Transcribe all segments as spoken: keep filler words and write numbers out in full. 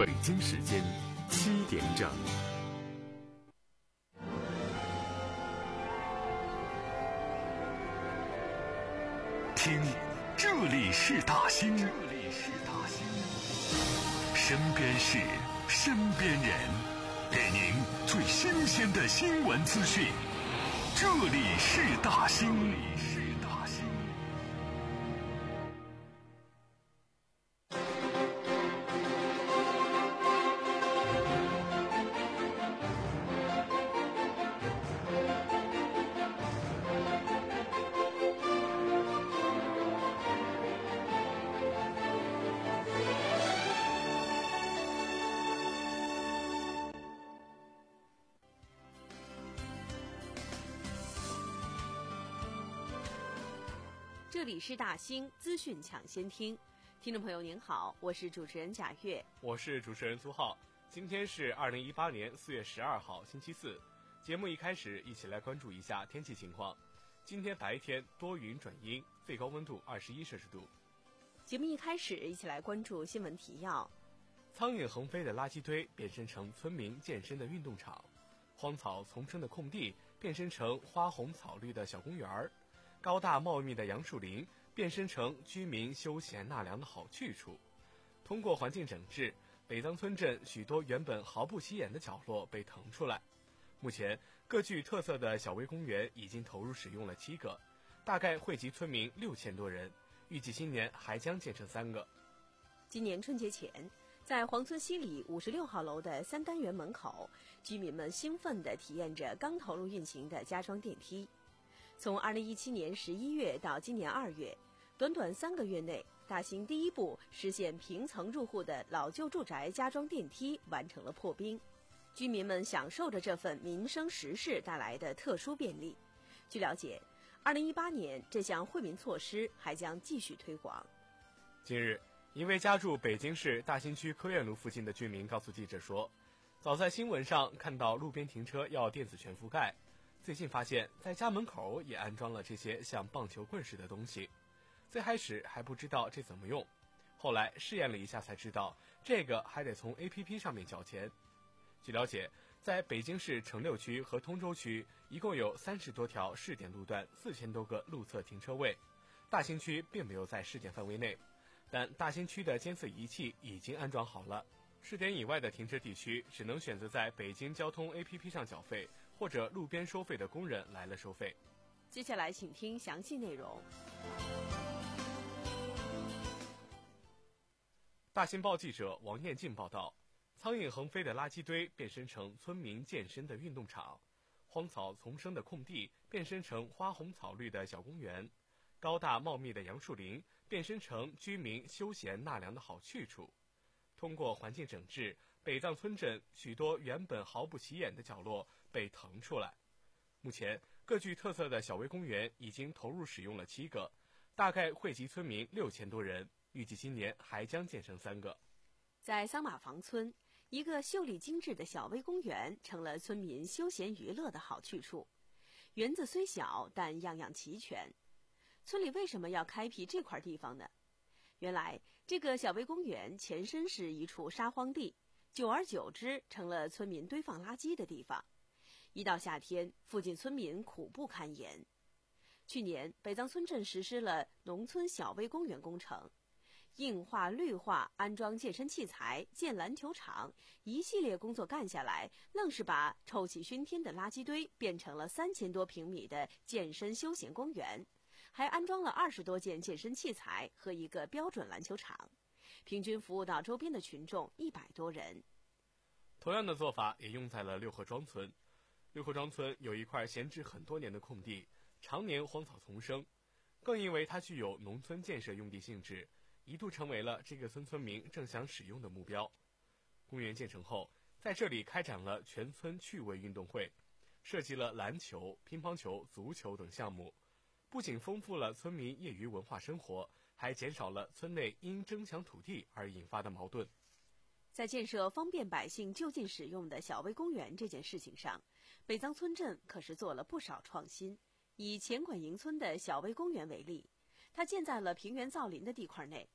北京时间七点整。听，这里是大兴，这里是大兴，身边事，身边人，给您最新鲜的新闻资讯。这里是大兴，这里是大兴。 这里是大兴资讯抢先听，听众朋友您好，我是主持人贾月， 我是主持人苏浩。今天是二零一八年四月十二号星期四，节目一开始一起来关注一下天气情况。今天白天多云转阴，最高温度二十一摄氏度。 节目一开始一起来关注新闻提要： 苍蝇横飞的垃圾堆变身成村民健身的运动场，荒草丛生的空地变身成花红草绿的小公园，高大茂密的杨树林变身成居民休闲纳凉的好去处。通过环境整治，北藏村镇许多原本毫不起眼的角落被腾出来。目前各具特色的小微公园已经投入使用了七个，大概惠及村民六千多人，预计今年还将建成三个。 今年春节前，在黄村西里五十六号楼的三单元门口，居民们兴奋地体验着刚投入运行的加装电梯。从二零一七年十一月到今年二月，短短三个月内，大兴第一步实现平层入户的老旧住宅加装电梯完成了破冰，居民们享受着这份民生实事带来的特殊便利。据了解，二零一八年这项惠民措施还将继续推广。 近日，一位家住北京市大兴区科院路附近的居民告诉记者说，早在新闻上看到路边停车要电子全覆盖，最近发现在家门口也安装了这些像棒球棍似的东西，最开始还不知道这怎么用，后来试验了一下才知道，这个还得从 A P P 上面缴钱。据了解，在北京市城六区和通州区一共有三十多条试点路段，四千多个路侧停车位，大兴区并没有在试点范围内，但大兴区的监测仪器已经安装好了。试点以外的停车地区只能选择在北京交通 A P P 上缴费，或者路边收费的工人来了收费。 接下来请听详细内容。 大新报记者王艳静报道，苍蝇横飞的垃圾堆变身成村民健身的运动场，荒草丛生的空地变身成花红草绿的小公园，高大茂密的杨树林变身成居民休闲纳凉的好去处。通过环境整治，北藏村镇许多原本毫不起眼的角落被腾出来。目前各具特色的小微公园已经投入使用了七个，大概惠及村民六千多人，预计今年还将建成三个。 在桑马房村，一个秀丽精致的小微公园成了村民休闲娱乐的好去处。园子虽小，但样样齐全。村里为什么要开辟这块地方呢？原来这个小微公园前身是一处沙荒地，久而久之成了村民堆放垃圾的地方。一到夏天，附近村民苦不堪言。去年北藏村镇实施了农村小微公园工程，硬化、绿化、安装健身器材、建篮球场，一系列工作干下来，愣是把臭气熏天的垃圾堆变成了三千多平米的健身休闲公园，还安装了二十多件健身器材和一个标准篮球场，平均服务到周边的群众一百多人。 同样的做法也用在了六合庄村。六合庄村有一块闲置很多年的空地，常年荒草丛生，更因为它具有农村建设用地性质，一度成为了这个村村民正想使用的目标。公园建成后，在这里开展了全村趣味运动会，设计了篮球、乒乓球、足球等项目，不仅丰富了村民业余文化生活，还减少了村内因争抢土地而引发的矛盾。 在建设方便百姓就近使用的小微公园这件事情上，北藏村镇可是做了不少创新。以前管营村的小微公园为例，它建在了平原造林的地块内，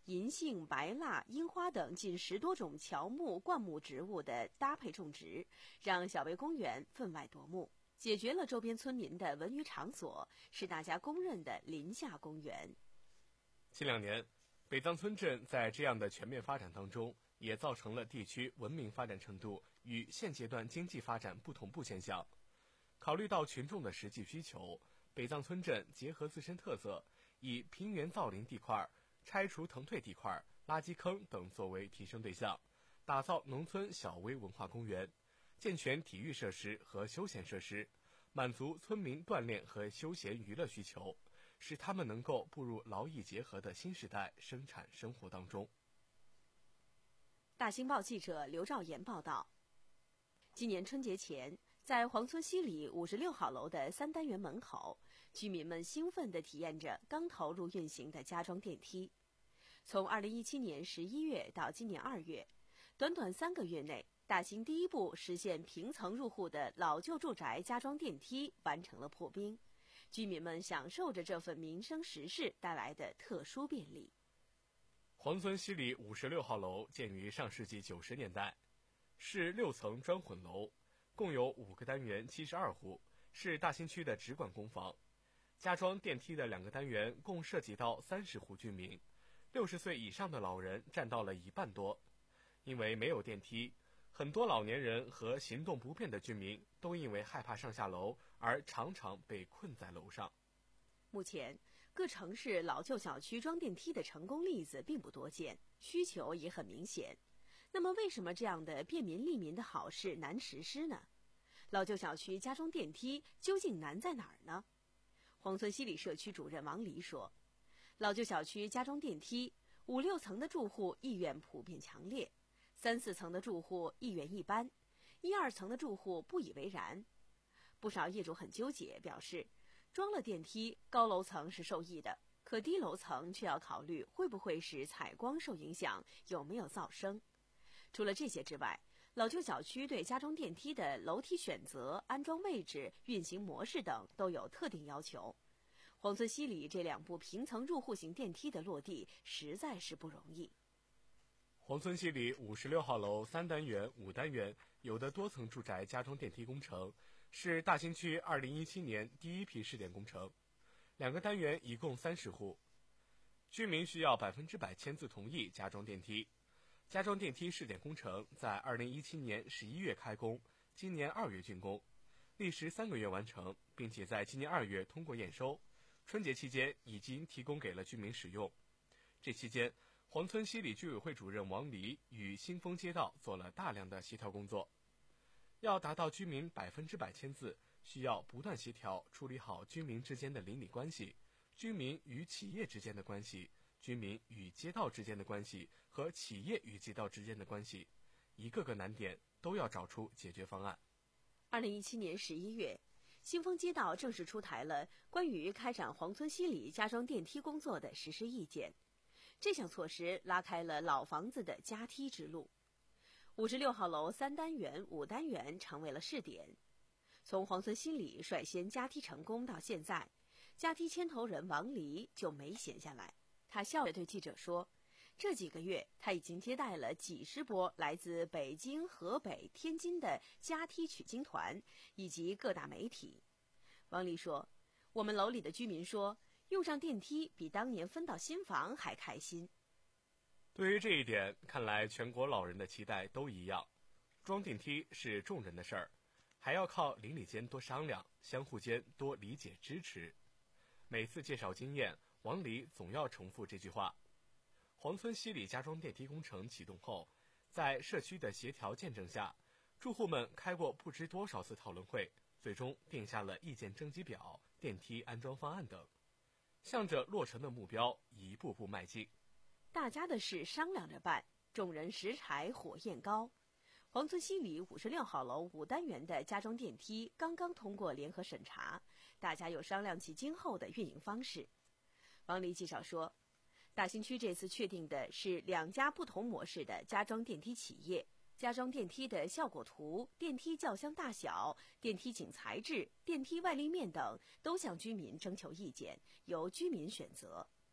银杏、白蜡、樱花等近十多种乔木、灌木植物的搭配种植，让小薇公园分外夺目，解决了周边村民的文娱场所，是大家公认的林下公园。 近两年，北藏村镇在这样的全面发展当中，也造成了地区文明发展程度与现阶段经济发展不同步现象。考虑到群众的实际需求，北藏村镇结合自身特色，以平原造林地块、拆除腾退地块、垃圾坑等作为提升对象，打造农村小微文化公园，健全体育设施和休闲设施，满足村民锻炼和休闲娱乐需求，使他们能够步入劳逸结合的新时代生产生活当中。 大新报记者刘兆岩报道，今年春节前，在黄村西里五十六号楼的三单元门口，居民们兴奋地体验着刚投入运行的加装电梯。从二零一七年十一月到今年二月，短短三个月内，大兴第一部实现平层入户的老旧住宅加装电梯完成了破冰，居民们享受着这份民生实事带来的特殊便利。 黄村西里五十六号楼建于上世纪九十年代，是六层砖混楼，共有五个单元七十二户，是大兴区的直管公房。加装电梯的两个单元共涉及到三十户居民，六十岁以上的老人占到了一半多。因为没有电梯，很多老年人和行动不便的居民都因为害怕上下楼而常常被困在楼上。 目前，各城市老旧小区装电梯的成功例子并不多见，需求也很明显。那么为什么这样的便民利民的好事难实施呢？老旧小区加装电梯究竟难在哪儿呢？黄村西里社区主任王黎说，老旧小区加装电梯，五六层的住户意愿普遍强烈，三四层的住户意愿一般，一二层的住户不以为然。不少业主很纠结，表示装了电梯，高楼层是受益的，可低楼层却要考虑会不会使采光受影响，有没有噪声。除了这些之外，老旧小区对加装电梯的楼梯选择、安装位置、运行模式等都有特定要求。黄村西里这两部平层入户型电梯的落地实在是不容易。 黄村西里五十六号楼三单元、五单元有的多层住宅加装电梯工程，是大兴区二零一七年第一批试点工程。两个单元一共三十户，居民需要百分之百签字同意加装电梯。加装电梯试点工程在二零一七年十一月开工，今年二月竣工，历时三个月完成，并且在今年二月通过验收。春节期间已经提供给了居民使用。这期间，黄村西里居委会主任王黎与新丰街道做了大量的协调工作。要达到居民百分之百签字，需要不断协调处理好居民之间的邻里关系、居民与企业之间的关系、居民与街道之间的关系和企业与街道之间的关系，一个个难点都要找出解决方案。 二零一七年十一月，新丰街道正式出台了关于开展黄村西里加装电梯工作的实施意见。这项措施拉开了老房子的加梯之路。五十六号楼三单元、五单元成为了试点。从黄村西里率先加梯成功到现在，加梯牵头人王黎就没闲下来。他笑着对记者说，这几个月他已经接待了几十波来自北京、河北、天津的加梯取经团以及各大媒体。王黎说，我们楼里的居民说，用上电梯比当年分到新房还开心。 对于这一点，看来全国老人的期待都一样。装电梯是众人的事儿，还要靠邻里间多商量，相互间多理解支持。每次介绍经验，王黎总要重复这句话。黄村西里加装电梯工程启动后，在社区的协调见证下，住户们开过不知多少次讨论会，最终定下了意见征集表、电梯安装方案等，向着落成的目标一步步迈进。 大家的事商量着办，众人拾柴火焰高。黄村西里五十六号楼五单元的加装电梯刚刚通过联合审查，大家又商量起今后的运营方式。王黎介绍说，大兴区这次确定的是两家不同模式的加装电梯企业，加装电梯的效果图、电梯轿厢大小、电梯井材质、电梯外立面等都向居民征求意见，由居民选择。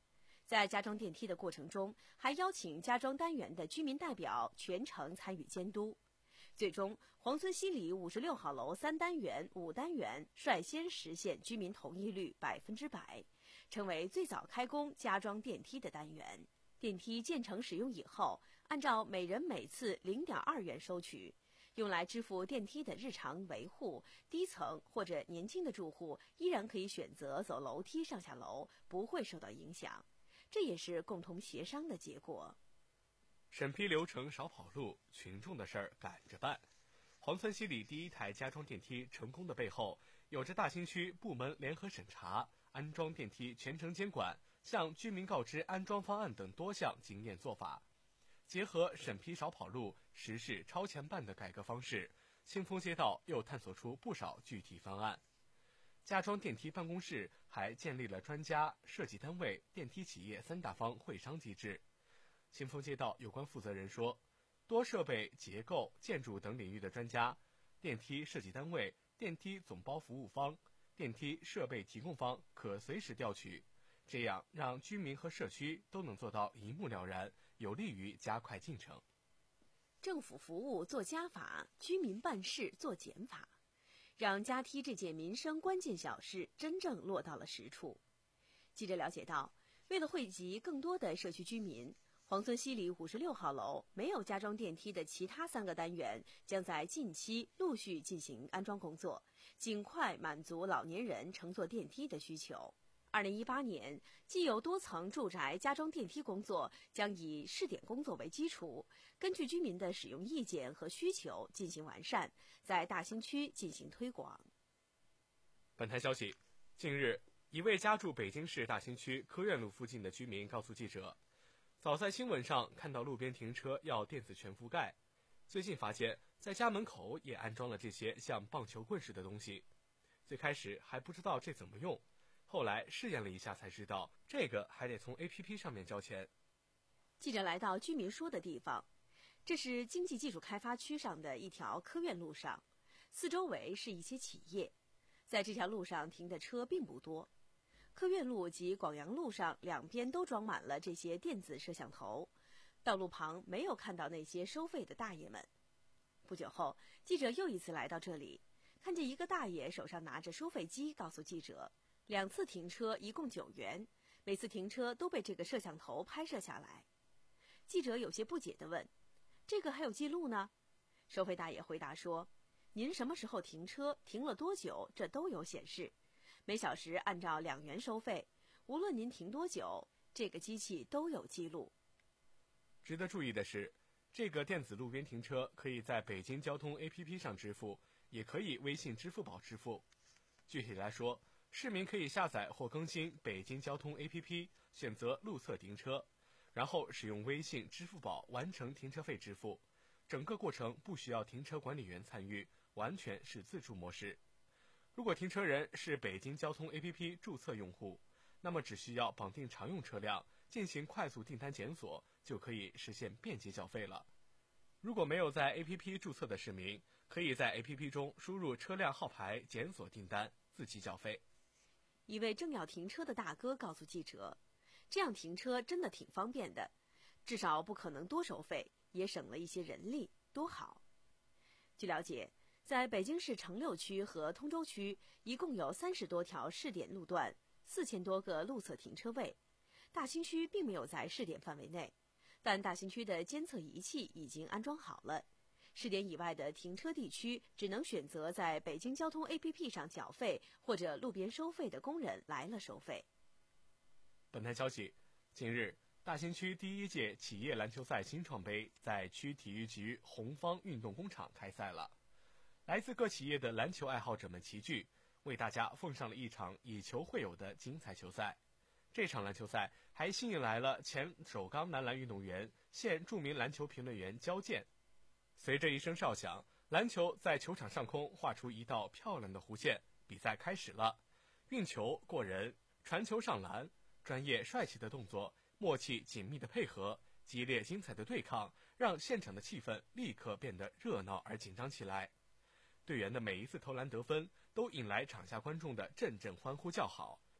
在加装电梯的过程中，还邀请加装单元的居民代表全程参与监督。最终，黄村西里五十六号楼三单元、五单元率先实现居民同意率百分之百，成为最早开工加装电梯的单元。电梯建成使用以后，按照每人每次零点二元收取，用来支付电梯的日常维护。低层或者年轻的住户依然可以选择走楼梯上下楼，不会受到影响。这也是共同协商的结果。 审批流程少跑路，群众的事儿赶着办。黄村西里第一台加装电梯成功的背后，有着大兴区部门联合审查、安装电梯全程监管、向居民告知安装方案等多项经验做法。结合审批少跑路、实事超前办的改革方式，清风街道又探索出不少具体方案。加装电梯办公室还建立了专家、设计单位、电梯企业三大方会商机制。清风街道有关负责人说，多设备、结构、建筑等领域的专家、电梯设计单位、电梯总包服务方、电梯设备提供方可随时调取，这样让居民和社区都能做到一目了然，有利于加快进程。 政府服务做加法，居民办事做减法，让加梯这件民生关键小事真正落到了实处。记者了解到，为了惠及更多的社区居民，黄村西里五十六号楼没有加装电梯的其他三个单元将在近期陆续进行安装工作，尽快满足老年人乘坐电梯的需求。二零一八年，既有多层住宅加装电梯工作将以试点工作为基础，根据居民的使用意见和需求进行完善，在大兴区进行推广。 本台消息，近日，一位家住北京市大兴区科院路附近的居民告诉记者，早在新闻上看到路边停车要电子全覆盖，最近发现在家门口也安装了这些像棒球棍似的东西。最开始还不知道这怎么用，后来试验了一下才知道，这个还得从 A P P 上面交钱。 记者来到居民说的地方，这是经济技术开发区上的一条科院路上，四周围是一些企业，在这条路上停的车并不多。科院路及广阳路上两边都装满了这些电子摄像头，道路旁没有看到那些收费的大爷们。不久后，记者又一次来到这里，看见一个大爷手上拿着收费机，告诉记者，两次停车一共九元，每次停车都被这个摄像头拍摄下来。记者有些不解地问，这个还有记录呢？收费大爷回答说，您什么时候停车，停了多久，这都有显示，每小时按照两元收费，无论您停多久，这个机器都有记录。 值得注意的是，这个电子路边停车可以在北京交通 A P P 上支付，也可以微信、支付宝支付。具体来说，市民可以下载或更新北京交通 A P P， 选择路侧停车，然后使用微信、支付宝完成停车费支付。整个过程不需要停车管理员参与，完全是自助模式。如果停车人是北京交通 A P P 注册用户，那么只需要绑定常用车辆，进行快速订单检索，就可以实现便捷缴费了。如果没有在 A P P 注册的市民，可以在 A P P 中输入车辆号牌检索订单，自己缴费。 一位正要停车的大哥告诉记者，这样停车真的挺方便的，至少不可能多收费，也省了一些人力，多好。据了解，在北京市城六区和通州区，一共有三十多条试点路段，四千多个路侧停车位。大兴区并没有在试点范围内，但大兴区的监测仪器已经安装好了。试点以外的停车地区只能选择在北京交通 A P P 上缴费，或者路边收费的工人来了收费。 本台消息，近日，大兴区第一届企业篮球赛新创杯在区体育局红方运动工厂开赛了。来自各企业的篮球爱好者们齐聚，为大家奉上了一场以球会友的精彩球赛。这场篮球赛还吸引来了前首钢男篮运动员、现著名篮球评论员焦健。随着一声哨响，篮球在球场上空画出一道漂亮的弧线，比赛开始了。运球、过人、传球上篮，专业帅气的动作，默契紧密的配合，激烈精彩的对抗，让现场的气氛立刻变得热闹而紧张起来。队员的每一次投篮得分，都引来场下观众的阵阵欢呼叫好。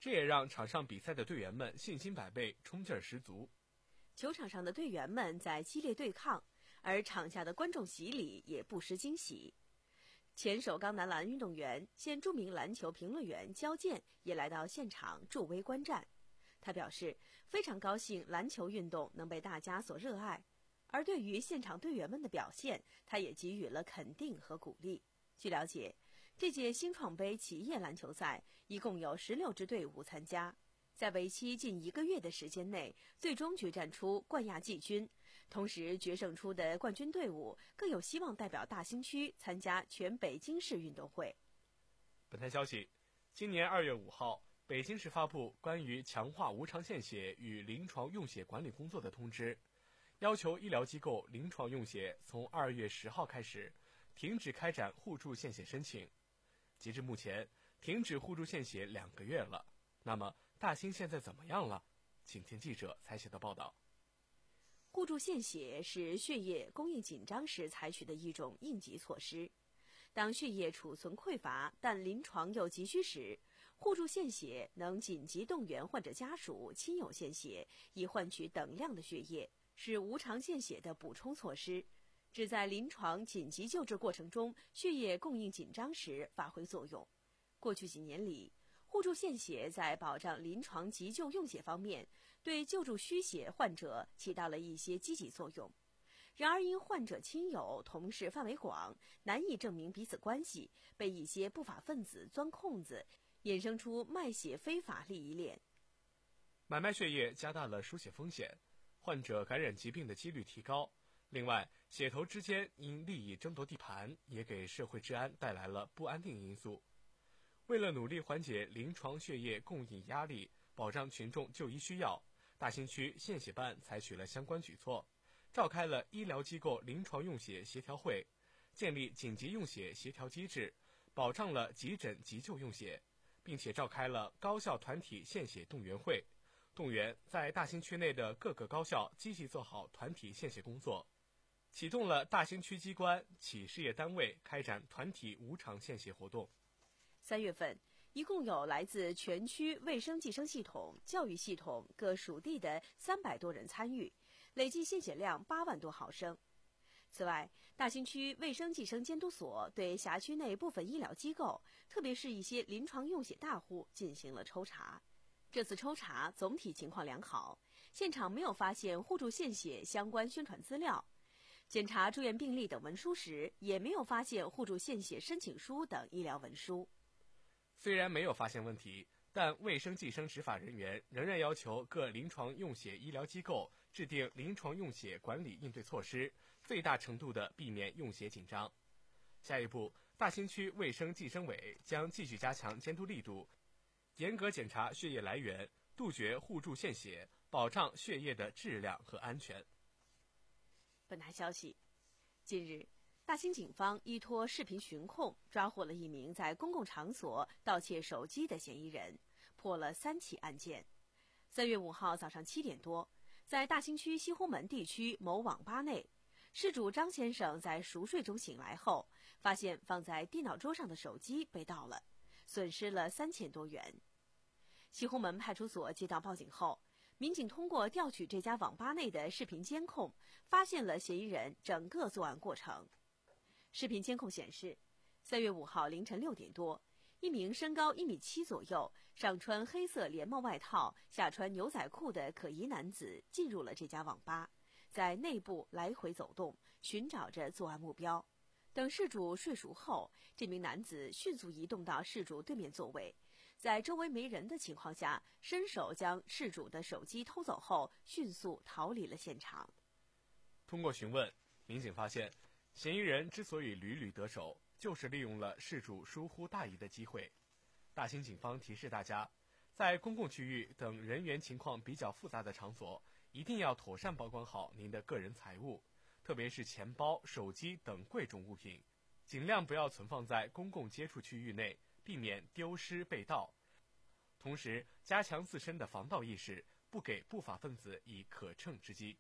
这也让场上比赛的队员们信心百倍，冲劲儿十足。 球场上的队员们在激烈对抗，而场下的观众席里也不失惊喜。前首钢男篮运动员、现著名篮球评论员焦健也来到现场助威观战。他表示非常高兴篮球运动能被大家所热爱，而对于现场队员们的表现，他也给予了肯定和鼓励。据了解，这届新创杯企业篮球赛一共有十六支队伍参加，在为期近一个月的时间内，最终决战出冠亚季军。同时，决胜出的冠军队伍更有希望代表大兴区参加全北京市运动会。 本台消息，今年二月五号，北京市发布关于强化无偿献血与临床用血管理工作的通知，要求医疗机构临床用血从二月十号开始停止开展互助献血申请。截至目前，停止互助献血两个月了。那么大兴现在怎么样了？请听记者采写的报道。 互助献血是血液供应紧张时采取的一种应急措施。当血液储存匮乏但临床又急需时，互助献血能紧急动员患者家属、亲友献血，以换取等量的血液，是无偿献血的补充措施，旨在临床紧急救治过程中血液供应紧张时发挥作用。过去几年里，互助献血在保障临床急救用血方面，对救助需血患者起到了一些积极作用。然而，因患者亲友、同事范围广，难以证明彼此关系，被一些不法分子钻空子，衍生出卖血非法利益链。 买卖血液加大了输血风险，患者感染疾病的几率提高。另外，血头之间因利益争夺地盘，也给社会治安带来了不安定因素。为了努力缓解临床血液供应压力，保障群众就医需要，大兴区献血办采取了相关举措，召开了医疗机构临床用血协调会，建立紧急用血协调机制，保障了急诊急救用血，并且召开了高校团体献血动员会，动员在大兴区内的各个高校积极做好团体献血工作，启动了大兴区机关、企事业单位开展团体无偿献血活动。 三月份，一共有来自全区卫生计生系统、教育系统各属地的三百多人参与，累计献血量八万多毫升。此外，大兴区卫生计生监督所对辖区内部分医疗机构，特别是一些临床用血大户进行了抽查。这次抽查总体情况良好，现场没有发现互助献血相关宣传资料。检查住院病历等文书时，也没有发现互助献血申请书等医疗文书。 虽然没有发现问题，但卫生计生执法人员仍然要求各临床用血医疗机构制定临床用血管理应对措施，最大程度地避免用血紧张。下一步，大兴区卫生计生委将继续加强监督力度，严格检查血液来源，杜绝互助献血，保障血液的质量和安全。 本台消息，近日，大兴警方依托视频巡控，抓获了一名在公共场所盗窃手机的嫌疑人，破了三起案件。三月五号早上七点多，在大兴区西红门地区某网吧内，事主张先生在熟睡中醒来后，发现放在电脑桌上的手机被盗了，损失了三千多元。西红门派出所接到报警后，民警通过调取这家网吧内的视频监控，发现了嫌疑人整个作案过程。视频监控显示，三月五号凌晨六点多，一名身高一米七左右、上穿黑色连帽外套、下穿牛仔裤的可疑男子进入了这家网吧，在内部来回走动，寻找着作案目标。等事主睡熟后，这名男子迅速移动到事主对面座位，在周围没人的情况下，伸手将事主的手机偷走后，迅速逃离了现场。 通过询问，民警发现，嫌疑人之所以屡屡得手，就是利用了事主疏忽大意的机会。大兴警方提示大家，在公共区域等人员情况比较复杂的场所，一定要妥善保管好您的个人财物，特别是钱包、手机等贵重物品，尽量不要存放在公共接触区域内，避免丢失被盗。同时，加强自身的防盗意识，不给不法分子以可乘之机。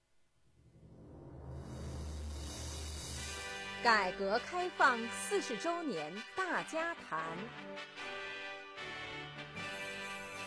改革开放四十周年大家谈。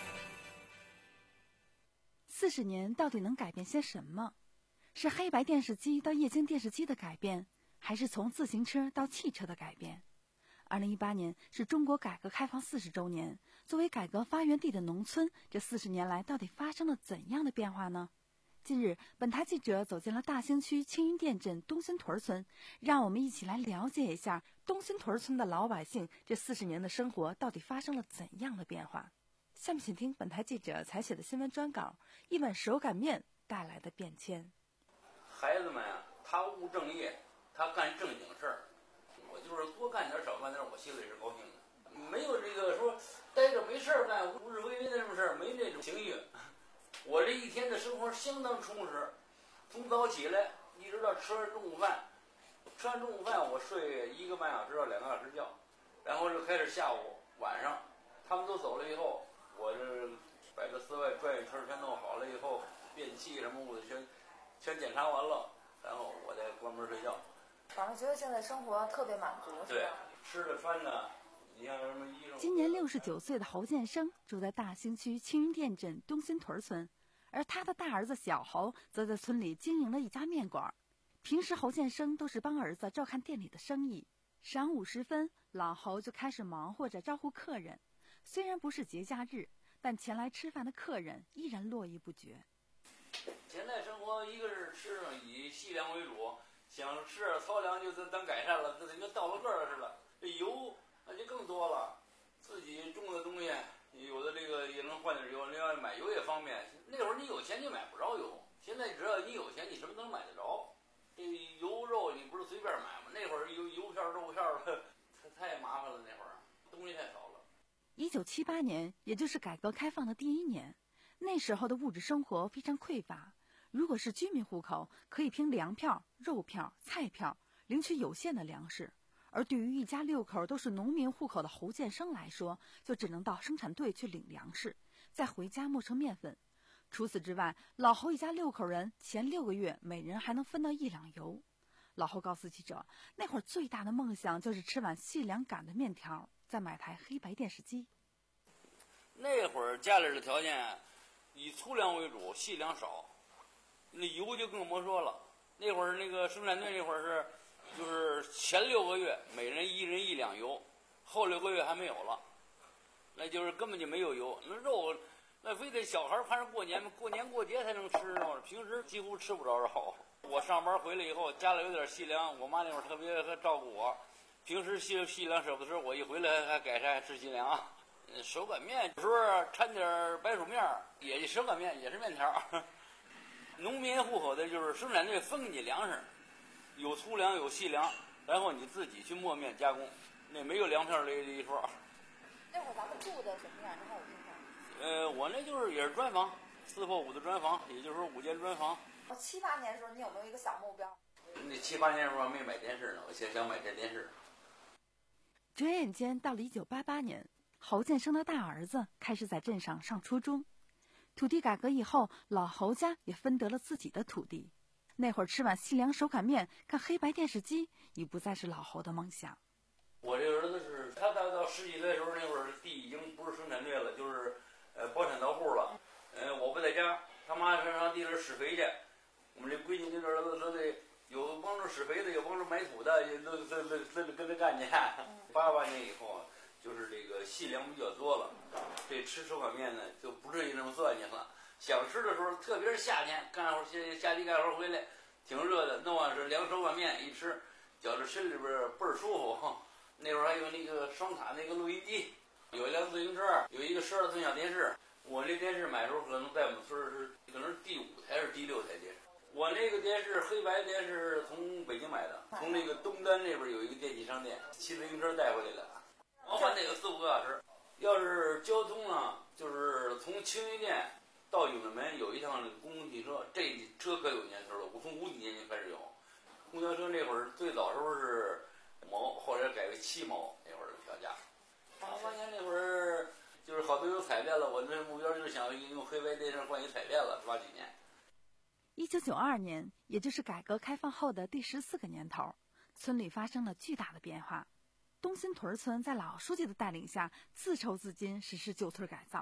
四十年到底能改变些什么？是黑白电视机到液晶电视机的改变，还是从自行车到汽车的改变？二零一八年是中国改革开放四十周年，作为改革发源地的农村，这四十年来到底发生了怎样的变化呢？近日，本台记者走进了大兴区青云店镇东新屯村，让我们一起来了解一下东新屯村的老百姓这四十年的生活到底发生了怎样的变化。下面请听本台记者采写的新闻专稿：一碗手擀面带来的变迁。 孩子们啊，他务正业，他干正经事儿。我就是多干点少干点，我心里是高兴的。没有这个说待着没事儿干、无日为为的什么事儿，没那种情绪。我这一天的生活相当充实，从早起来一直到吃完中午饭，吃完中午饭我睡一个半小时到两个小时觉，然后就开始下午晚上，他们都走了以后，我这把这室外转一圈全弄好了以后，电器什么物的全全检查完了，然后我再关门睡觉。 反正觉得现在生活特别满足，是吧？ 对，吃的穿的，你像什么衣裳。 今年六十九岁的侯建生住在大兴区青云店镇东新屯村，而他的大儿子小侯则在村里经营了一家面馆。平时侯建生都是帮儿子照看店里的生意，晌午时分，老侯就开始忙活着招呼客人。虽然不是节假日，但前来吃饭的客人依然络绎不绝。 现在生活一个是吃上以细粮为主，想吃点糙粮就当改善了，这跟倒了个儿似的。这油那就更多了，自己种的东西有的这个也能换点油，另外买油也方便。那会儿你有钱你买不着油，现在只要你有钱，你什么都能买得着。这油肉你不是随便买吗？那会儿油油片肉片太太麻烦了，那会儿东西太少了。 一九七八年，也就是改革开放的第一年，那时候的物质生活非常匮乏。如果是居民户口，可以凭粮票、肉票、菜票领取有限的粮食；而对于一家六口都是农民户口的侯建生来说，就只能到生产队去领粮食，再回家磨成面粉。除此之外，老侯一家六口人前六个月每人还能分到一两油。老侯告诉记者，那会儿最大的梦想就是吃碗细粮擀的面条，再买台黑白电视机。 那会儿家里的条件以粗粮为主，细粮少，那油就更甭说了。那会儿那个生产队那会儿是，就是前六个月每人一人一两油，后六个月还没有了，那就是根本就没有油。那肉，那非得小孩盼着过年过年过节才能吃呢，平时几乎吃不着肉。我上班回来以后，家里有点细粮，我妈那会儿特别照顾我，平时细细粮舍不得吃，我一回来还改善吃细粮啊。手擀面有时候掺点白薯面，也手擀面也是面条。农民户口的就是生产队分给你粮食，有粗粮有细粮，然后你自己去磨面加工，那没有粮票这一说。 那会儿咱们住的什么样？你还有印象？ 呃，我那就是也是砖房，四破五的砖房，也就是说五间砖房。 七八年的时候，你有没有一个小目标？ 那七八年的时候还没买电视呢，我现在想买这电视。 转眼间到了一九八八年，侯建生的大儿子开始在镇上上初中。土地改革以后，老侯家也分得了自己的土地。那会儿吃碗细粮手擀面，看黑白电视机，已不再是老侯的梦想。 我这个儿子是，他到到十几岁的时候，那会儿地已经不是生产队了，就是呃包产到户了。呃，我不在家，他妈上上地里施肥去。我们这闺女这儿子都得有帮助施肥的，有帮助埋土的，也都都都都跟着干去。八八年以后，就是这个细粮比较多了，这吃手擀面呢就不至于那么算计了。想吃的时候，特别是夏天干活，下下地干活回来挺热的，弄完是凉手擀面一吃，觉着身里边倍儿舒服。那会儿还有那个双卡那个录音机，有一辆自行车，有一个十二寸小电视。我那电视买的时候可能在我们村是可能是第五台还是第六台电视。我那个电视黑白电视从北京买的，从那个东单那边有一个电器商店，骑自行车带回来的，往返得有四五个小时。要是交通呢，就是从青云店到永定门有一趟公共汽车，这车可有年头了，我从五几年就开始有。公交车那会儿最早时候是五毛，后来改为七毛，那会儿的票价。八八年那会儿就是好多有彩电了，我那目标就是想用黑白电视换一彩电了，八几年。 一九九二年，也就是改革开放后的第十四个年头，村里发生了巨大的变化。东新屯村在老书记的带领下，自筹资金实施旧村改造。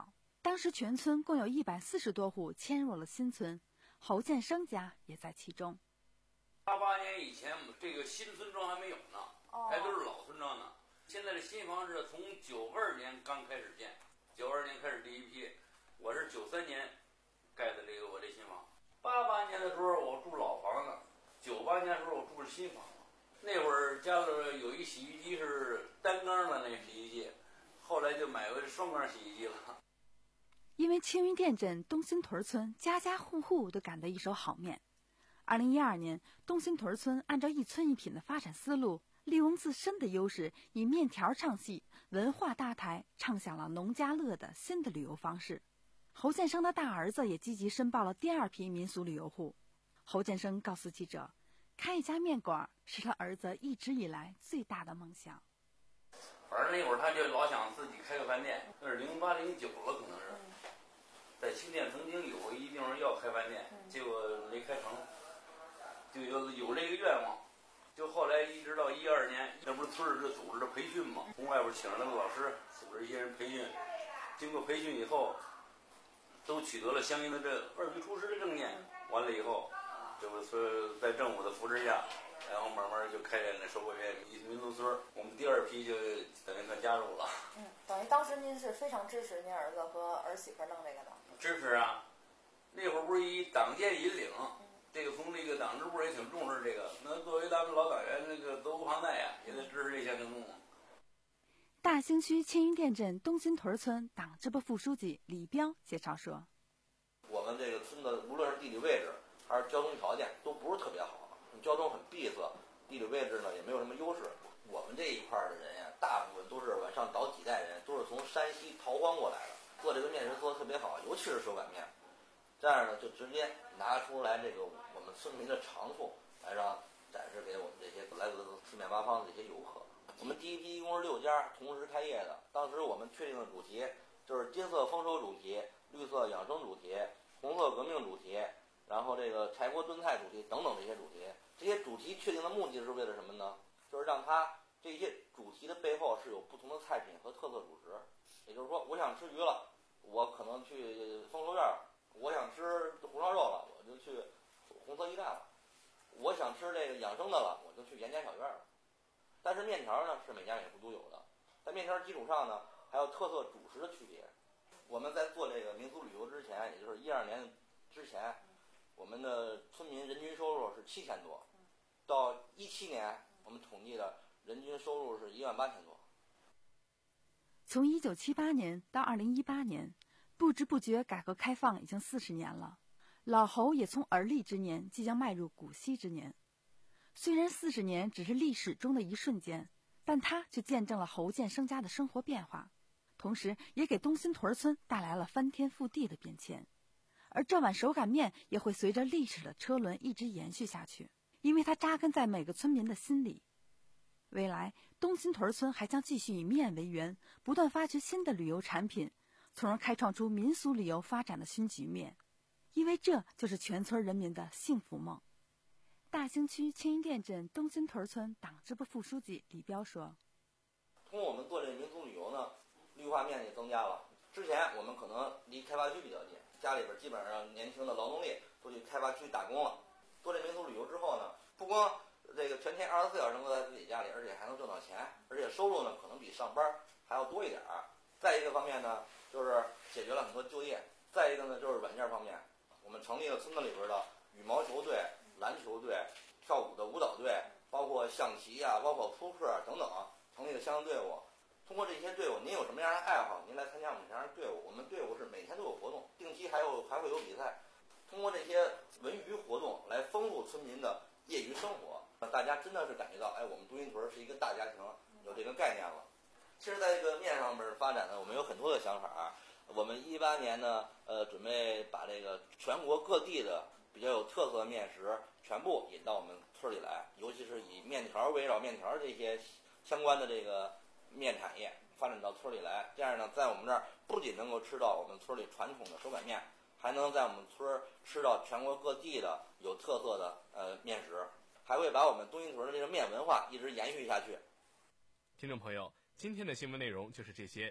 当时全村共有一百四十多户迁入了新村，侯建生家也在其中。 八八年以前，这个新村庄还没有呢， 哦还都是老村庄呢。现在的新房是从九二年刚开始建，九二年开始第一批，我是九三年盖的这个我这新房。八八年的时候我住老房子，九八年的时候我住的新房子。那会儿家里有一洗衣机是单缸的那洗衣机，后来就买回双缸洗衣机了。 因为青云店镇东新屯村家家户户都赶得一手好面，二零一二年，东新屯村按照一村一品的发展思路，利用自身的优势，以面条唱戏、文化搭台，唱响了农家乐的新的旅游方式。侯建生的大儿子也积极申报了第二批民俗旅游户。侯建生告诉记者，开一家面馆是他儿子一直以来最大的梦想。 反正那会儿他就老想自己开个饭店，那是零八零九了，可能是。在新店曾经有过一定要开饭店，结果没开成，就有有这个愿望。就后来一直到一二年，那不是村儿这组织的培训嘛，从外边请来的老师，组织一些人培训，经过培训以后，都取得了相应的这二级厨师的证件。完了以后，这不是在政府的扶持下，然后慢慢就开展了收购园民族村。我们第二批就等于算加入了。 嗯，等于当时您是非常支持您儿子和儿媳妇弄这个的。 支持啊，那会儿不是以党建引领，这个从这个党支部也挺重视这个。那作为咱们老党员，那个责无旁贷呀，也得支持这项行动。 大兴区青云店镇东新屯村党支部副书记李彪介绍说， 我们这个村的无论是地理位置还是交通条件都不是特别好，交通很闭塞，地理位置呢也没有什么优势。我们这一块的人呀，大部分都是往上倒几代人，都是从山西逃荒过来的。做这个面食做得特别好，尤其是手擀面，这样呢就直接拿出来这个我们村民的长处来让展示给我们这些来自四面八方的这些游客。我们第一批一共是六家同时开业的，当时我们确定的主题就是金色丰收主题、绿色养生主题、红色革命主题，然后这个柴锅炖菜主题等等这些主题。这些主题确定的目的是为了什么呢？就是让它这些主题的背后是有不同的菜品和特色主食。也就是说，我想吃鱼了，我可能去丰收院了；我想吃红烧肉了，我就去红色驿站了；我想吃这个养生的了，我就去严家小院了。但是面条呢是每家每户都有的，在面条基础上呢，还有特色主食的区别。我们在做这个民俗旅游之前，也就是一二年之前，我们的村民人均收入是七千多，到一七年我们统计的人均收入是一万八千多。 从一九七八年到二零一八年，不知不觉改革开放已经四十年了。老侯也从而立之年即将迈入古稀之年。虽然四十年只是历史中的一瞬间，但他却见证了侯建生家的生活变化，同时也给东新屯村带来了翻天覆地的变迁。而这碗手擀面也会随着历史的车轮一直延续下去，因为它扎根在每个村民的心里。未来，东新屯村还将继续以面为源，不断发掘新的旅游产品，从而开创出民俗旅游发展的新局面。因为这就是全村人民的幸福梦。大兴区青云店镇东新屯村党支部副书记李彪说：“ 通过我们做这个民俗旅游呢，绿化面积增加了。之前我们可能离开发区比较近，家里边基本上年轻的劳动力都去开发区打工了。做这民俗旅游之后呢，不光这个全天二十四小时都在自己家里，而且还能挣到钱，而且收入呢可能比上班还要多一点儿。再一个方面呢，就是解决了很多就业。再一个呢，就是软件方面，我们成立了村子里边的羽毛球队、篮球队、跳舞的舞蹈队，包括象棋啊，包括扑克等等，成立了相应队伍。通过这些队伍，您有什么样的爱好，您来参加我们这样的队伍。我们队伍是每天都有活动，定期还有还会有比赛。通过这些文娱活动来丰富村民的业余生活，大家真的是感觉到，哎，我们东新屯是一个大家庭，有这个概念了。其实，在这个面上面发展呢，我们有很多的想法。我们一八年呢，呃，准备把这个全国各地的比较有特色的面食全部引到我们村里来，尤其是以面条围绕面条这些相关的这个面产业发展到村里来。这样呢，在我们这儿不仅能够吃到我们村里传统的手擀面，还能在我们村吃到全国各地的有特色的呃面食，还会把我们东新屯的这个面文化一直延续下去。 听众朋友，今天的新闻内容就是这些。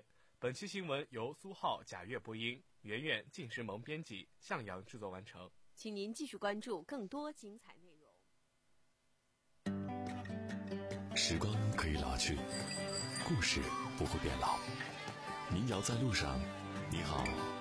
本期新闻由苏浩、贾月播音，圆圆、靳诗萌编辑，向阳制作完成。 请您继续关注更多精彩内容。 时光可以老去，故事不会变老。民谣在路上，你好。